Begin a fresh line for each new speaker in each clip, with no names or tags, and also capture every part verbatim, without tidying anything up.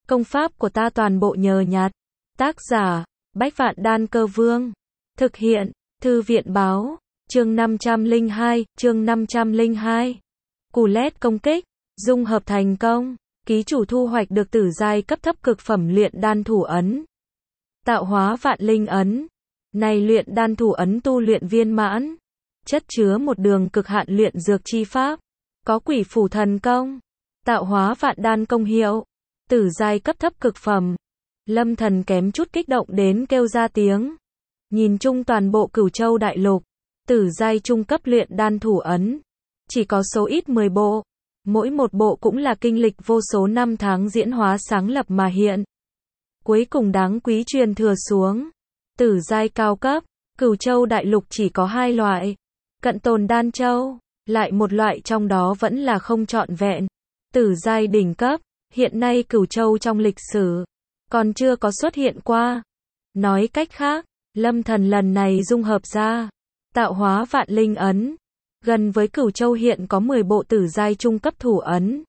Công pháp của ta toàn bộ nhờ nhặt. Tác giả, Bách Vạn Đan Cơ Vương. Thực hiện, Thư viện báo. Chương năm trăm lẻ hai, chương năm trăm lẻ hai. Cù lét công kích, dung hợp thành công. Ký chủ thu hoạch được tử giai cấp thấp cực phẩm luyện đan thủ ấn. Tạo hóa vạn linh ấn. Này luyện đan thủ ấn tu luyện viên mãn. Chất chứa một đường cực hạn luyện dược chi pháp. Có quỷ phủ thần công. Tạo hóa vạn đan công hiệu. Tử giai cấp thấp cực phẩm. Lâm Thần kém chút kích động đến kêu ra tiếng. Nhìn chung toàn bộ Cửu Châu đại lục, tử giai trung cấp luyện đan thủ ấn, chỉ có số ít mười bộ. Mỗi một bộ cũng là kinh lịch vô số năm tháng diễn hóa sáng lập mà hiện. Cuối cùng đáng quý truyền thừa xuống. Tử giai cao cấp, Cửu Châu đại lục chỉ có hai loại. Cận tồn đan châu, lại một loại trong đó vẫn là không trọn vẹn. Tử giai đỉnh cấp, hiện nay Cửu Châu trong lịch sử còn chưa có xuất hiện qua. Nói cách khác, Lâm Thần lần này dung hợp ra tạo hóa vạn linh ấn, gần với Cửu Châu hiện có mười bộ tử giai trung cấp thủ ấn.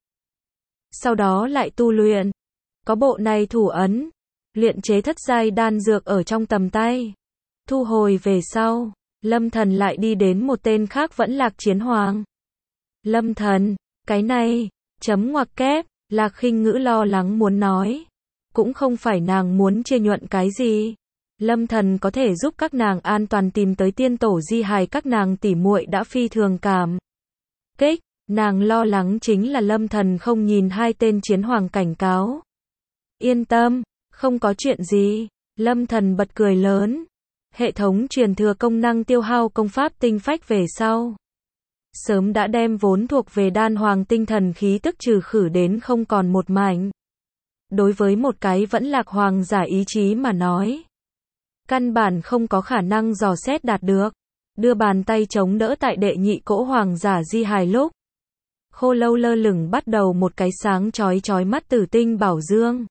Sau đó lại tu luyện, có bộ này thủ ấn, luyện chế thất giai đan dược ở trong tầm tay. Thu hồi về sau, Lâm Thần lại đi đến một tên khác vẫn Lạc Chiến Hoàng. Lâm Thần, cái này, chấm ngoặc kép, Lạc Khinh Ngữ lo lắng muốn nói. Cũng không phải nàng muốn chia nhuận cái gì. Lâm Thần có thể giúp các nàng an toàn tìm tới tiên tổ di hài các nàng tỉ muội đã phi thường cảm kích. Nàng lo lắng chính là Lâm Thần không nhìn hai tên chiến hoàng cảnh cáo. Yên tâm, không có chuyện gì. Lâm Thần bật cười lớn. Hệ thống truyền thừa công năng tiêu hao công pháp tinh phách về sau, sớm đã đem vốn thuộc về đan hoàng tinh thần khí tức trừ khử đến không còn một mảnh. Đối với một cái vẫn lạc hoàng giả ý chí mà nói, căn bản không có khả năng dò xét đạt được. Đưa bàn tay chống đỡ tại đệ nhị cỗ hoàng giả di hài lúc, khô lâu lơ lửng bắt đầu một cái sáng chói chói mắt tử tinh bảo dương.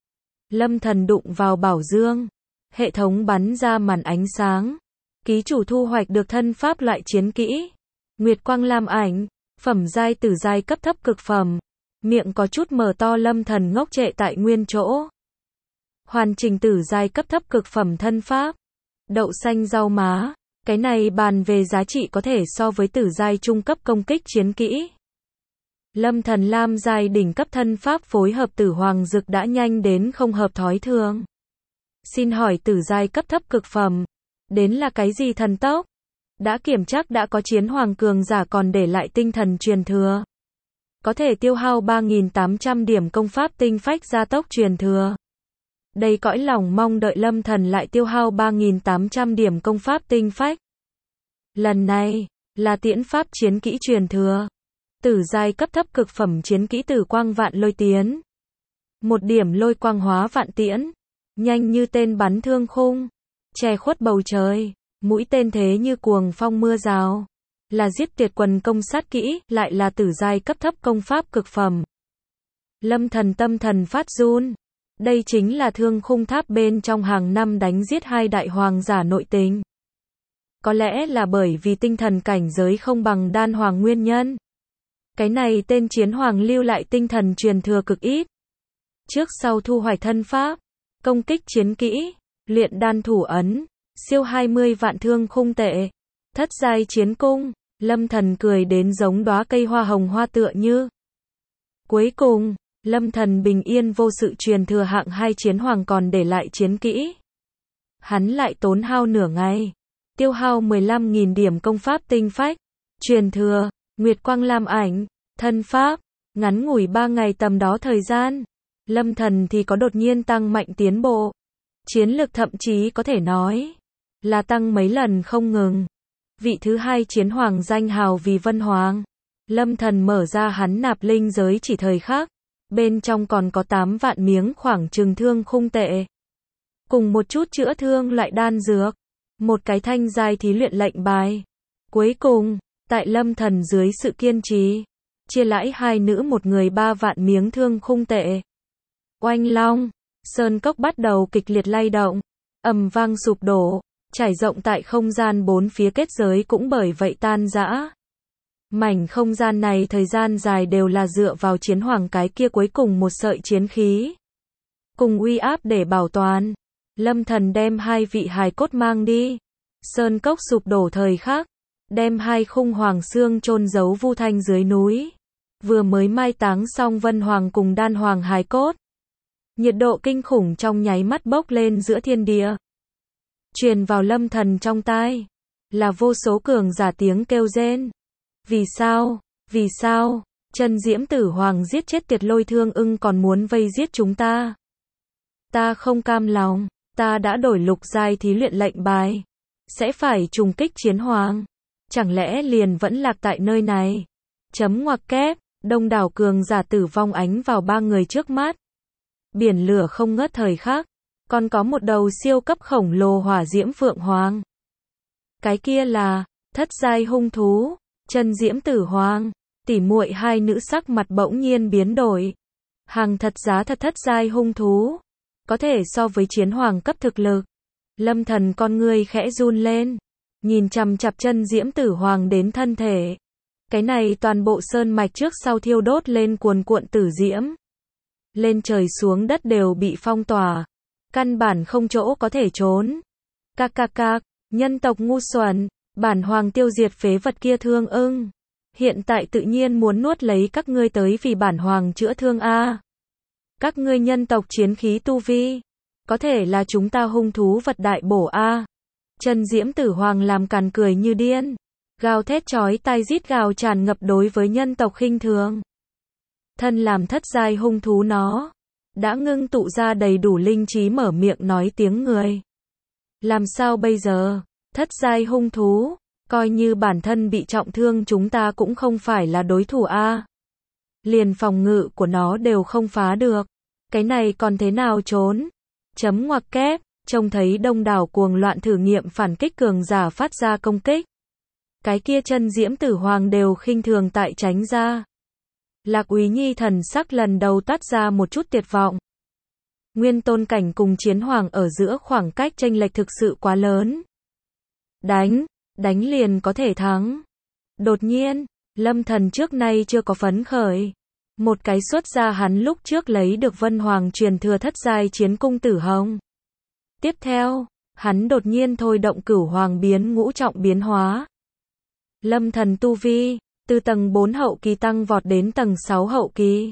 Lâm Thần đụng vào bảo dương, hệ thống bắn ra màn ánh sáng. Ký chủ thu hoạch được thân pháp loại chiến kỹ Nguyệt Quang Lam Ảnh, phẩm giai tử giai cấp thấp cực phẩm. Miệng có chút mở to, Lâm Thần ngốc trệ tại nguyên chỗ. Hoàn chỉnh tử giai cấp thấp cực phẩm thân pháp. Đậu xanh rau má, cái này bàn về giá trị có thể so với tử giai trung cấp công kích chiến kỹ. Lâm Thần lam giai đỉnh cấp thân pháp phối hợp tử hoàng dực đã nhanh đến không hợp thói thường. Xin hỏi tử giai cấp thấp cực phẩm, đến là cái gì thần tốc? Đã kiểm tra đã có chiến hoàng cường giả còn để lại tinh thần truyền thừa. Có thể tiêu hao ba nghìn tám trăm điểm công pháp tinh phách gia tốc truyền thừa. Đây cõi lòng mong đợi Lâm Thần lại tiêu hao ba nghìn tám trăm điểm công pháp tinh phách. Lần này, là tiễn pháp chiến kỹ truyền thừa. Tử giai cấp thấp cực phẩm chiến kỹ Tử Quang Vạn Lôi Tiến. Một điểm lôi quang hóa vạn tiễn. Nhanh như tên bắn thương khung. Che khuất bầu trời. Mũi tên thế như cuồng phong mưa rào. Là giết tuyệt quần công sát kỹ, lại là tử giai cấp thấp công pháp cực phẩm. Lâm Thần tâm thần phát run. Đây chính là thương khung tháp bên trong hàng năm đánh giết hai đại hoàng giả nội tình. Có lẽ là bởi vì tinh thần cảnh giới không bằng đan hoàng nguyên nhân. Cái này tên chiến hoàng lưu lại tinh thần truyền thừa cực ít. Trước sau thu hoạch thân pháp, công kích chiến kỹ, luyện đan thủ ấn, siêu hai mươi vạn thương khung tệ, thất giai chiến cung. Lâm Thần cười đến giống đóa cây hoa hồng hoa tựa như. Cuối cùng, Lâm Thần bình yên vô sự truyền thừa hạng hai chiến hoàng còn để lại chiến kỹ. Hắn lại tốn hao nửa ngày, tiêu hao mười lăm nghìn điểm công pháp tinh phách, truyền thừa, Nguyệt Quang Lam Ảnh, thân pháp, ngắn ngủi ba ngày tầm đó thời gian. Lâm Thần thì có đột nhiên tăng mạnh tiến bộ. Chiến lực thậm chí có thể nói là tăng mấy lần không ngừng. Vị thứ hai chiến hoàng danh hào vì Vân Hoàng. Lâm Thần mở ra hắn nạp linh giới chỉ thời khắc. Bên trong còn có tám vạn miếng khoảng chừng thương khung tệ. Cùng một chút chữa thương loại đan dược. Một cái thanh giai thí luyện lệnh bài. Cuối cùng, tại Lâm Thần dưới sự kiên trì, chia lãi hai nữ một người ba vạn miếng thương khung tệ. Oanh long, sơn cốc bắt đầu kịch liệt lay động. Ầm vang sụp đổ. Trải rộng tại không gian bốn phía kết giới cũng bởi vậy tan rã. Mảnh không gian này thời gian dài đều là dựa vào chiến hoàng cái kia cuối cùng một sợi chiến khí. cùng uy áp để bảo toàn. Lâm Thần đem hai vị hài cốt mang đi. Sơn cốc sụp đổ thời khắc, đem hai khung hoàng xương chôn giấu Vu Thanh dưới núi. Vừa mới mai táng xong Vân Hoàng cùng Đan Hoàng hài cốt. Nhiệt độ kinh khủng trong nháy mắt bốc lên giữa thiên địa. Truyền vào Lâm Thần trong tai, là vô số cường giả tiếng kêu rên. Vì sao? Vì sao? Chân Diễm Tử Hoàng giết chết Tiệt Lôi Thương Ưng còn muốn vây giết chúng ta. Ta không cam lòng, ta đã đổi lục giai thí luyện lệnh bài, sẽ phải trùng kích chiến hoàng. Chẳng lẽ liền vẫn lạc tại nơi này? Chấm ngoặc kép, đông đảo cường giả tử vong ánh vào ba người trước mắt. Biển lửa không ngớt thời khắc, còn có một đầu siêu cấp khổng lồ hỏa diễm phượng hoàng. Cái kia là thất giai hung thú, Chân Diễm Tử Hoàng. Tỉ muội hai nữ sắc mặt bỗng nhiên biến đổi. Hàng thật giá thật thất giai hung thú, có thể so với chiến hoàng cấp thực lực. Lâm Thần con ngươi khẽ run lên, nhìn chằm chằm Chân Diễm Tử Hoàng đến thân thể. Cái này toàn bộ sơn mạch trước sau thiêu đốt lên cuồn cuộn tử diễm. Lên trời xuống đất đều bị phong tỏa, căn bản không chỗ có thể trốn. Cạc cạc cạc, nhân tộc ngu xuẩn, bản hoàng tiêu diệt phế vật kia Thương Ưng. Hiện tại tự nhiên muốn nuốt lấy các ngươi tới vì bản hoàng chữa thương a. Các ngươi nhân tộc chiến khí tu vi, có thể là chúng ta hung thú vật đại bổ a. Chân Diễm Tử Hoàng làm càn cười như điên, gào thét chói tai rít gào tràn ngập đối với nhân tộc khinh thường. Thân làm thất giai hung thú nó, đã ngưng tụ ra đầy đủ linh trí mở miệng nói tiếng người. Làm sao bây giờ? Thất giai hung thú, coi như bản thân bị trọng thương chúng ta cũng không phải là đối thủ a. Liền phòng ngự của nó đều không phá được. Cái này còn thế nào trốn? Chấm ngoặc kép, trông thấy đông đảo cuồng loạn thử nghiệm phản kích cường giả phát ra công kích. Cái kia Chân Diễm Tử Hoàng đều khinh thường tại tránh ra. Lạc Úy Nhi thần sắc lần đầu toát ra một chút tuyệt vọng. Nguyên tôn cảnh cùng chiến hoàng ở giữa khoảng cách chênh lệch thực sự quá lớn. Đánh, đánh liền có thể thắng. Đột nhiên, Lâm Thần trước nay chưa có phấn khởi. Một cái xuất ra hắn lúc trước lấy được Vân Hoàng truyền thừa thất giai chiến cung tử hồng. Tiếp theo, hắn đột nhiên thôi động Cửu Hoàng biến ngũ trọng biến hóa. Lâm Thần tu vi, từ tầng bốn hậu kỳ tăng vọt đến tầng sáu hậu kỳ.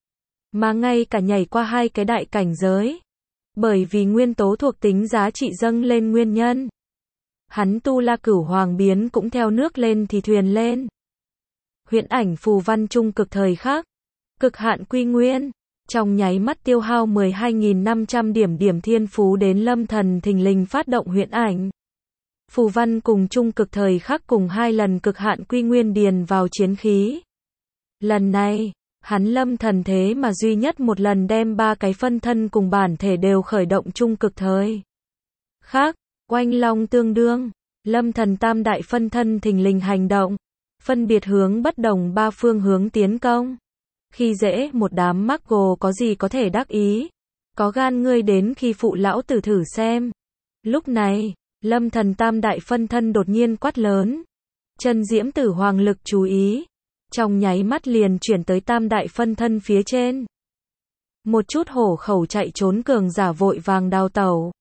Mà ngay cả nhảy qua hai cái đại cảnh giới. Bởi vì nguyên tố thuộc tính giá trị dâng lên nguyên nhân. Hắn tu la Cửu Hoàng biến cũng theo nước lên thì thuyền lên. Huyễn ảnh phù văn trung cực thời khắc, cực hạn quy nguyên, trong nháy mắt tiêu hao mười hai nghìn năm trăm điểm điểm thiên phú đến Lâm Thần thình lình phát động huyễn ảnh. Phù văn cùng trung cực thời khắc cùng hai lần cực hạn quy nguyên điền vào chiến khí. Lần này, hắn Lâm Thần thế mà duy nhất một lần đem ba cái phân thân cùng bản thể đều khởi động trung cực thời khắc. Oanh long tương đương, Lâm Thần tam đại phân thân thình lình hành động, phân biệt hướng bất đồng ba phương hướng tiến công. Khi dễ một đám mắc gồ có gì có thể đắc ý, có gan ngươi đến khi phụ lão tử thử xem. Lúc này, Lâm Thần tam đại phân thân đột nhiên quát lớn. Chân Diễm Tử Hoàng lực chú ý, trong nháy mắt liền chuyển tới tam đại phân thân phía trên. Một chút hổ khẩu chạy trốn cường giả vội vàng đào tẩu.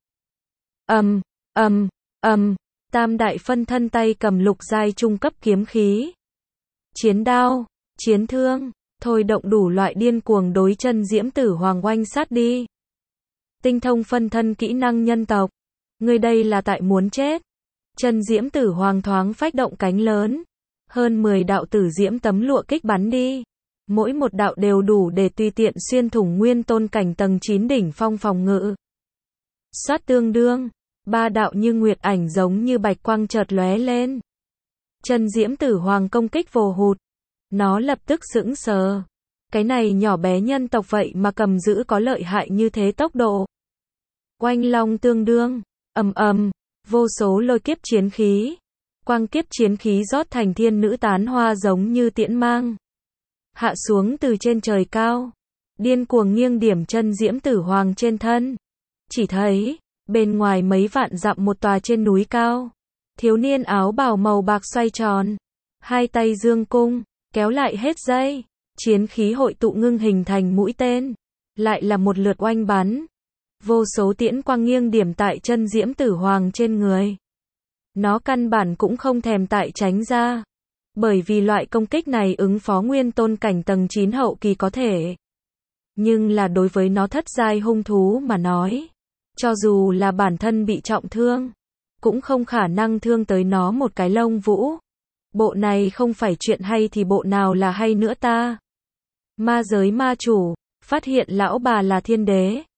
Ầm, ầm, ầm, tam đại phân thân tay cầm lục giai trung cấp kiếm khí. Chiến đao, chiến thương, thôi động đủ loại điên cuồng đối Chân Diễm Tử Hoàng oanh sát đi. Tinh thông phân thân kỹ năng nhân tộc, ngươi đây là tại muốn chết. Chân Diễm Tử Hoàng thoáng phách động cánh lớn, hơn mười đạo tử diễm tấm lụa kích bắn đi. Mỗi một đạo đều đủ để tùy tiện xuyên thủng nguyên tôn cảnh tầng chín đỉnh phong phòng ngự. Xoát tương đương, ba đạo như nguyệt ảnh giống như bạch quang chợt lóe lên. Chân Diễm Tử Hoàng công kích vồ hụt, nó lập tức sững sờ. Cái này nhỏ bé nhân tộc vậy mà cầm giữ có lợi hại như thế tốc độ. Oanh long tương đương, ầm ầm, vô số lôi kiếp chiến khí, quang kiếp chiến khí rót thành thiên nữ tán hoa giống như tiễn mang, hạ xuống từ trên trời cao, điên cuồng nghiêng điểm Chân Diễm Tử Hoàng trên thân. Chỉ thấy, bên ngoài mấy vạn dặm một tòa trên núi cao, thiếu niên áo bào màu bạc xoay tròn, hai tay dương cung, kéo lại hết dây, chiến khí hội tụ ngưng hình thành mũi tên, lại là một lượt oanh bắn. Vô số tiễn quang nghiêng điểm tại chân Diễm Tử Hoàng trên người. Nó căn bản cũng không thèm tại tránh ra. Bởi vì loại công kích này ứng phó nguyên tôn cảnh tầng chín hậu kỳ có thể. Nhưng là đối với nó thất giai hung thú mà nói. Cho dù là bản thân bị trọng thương. Cũng không khả năng thương tới nó một cái lông vũ. Bộ này không phải chuyện hay thì bộ nào là hay nữa ta. Ma giới ma chủ. Phát hiện lão bà là thiên đế.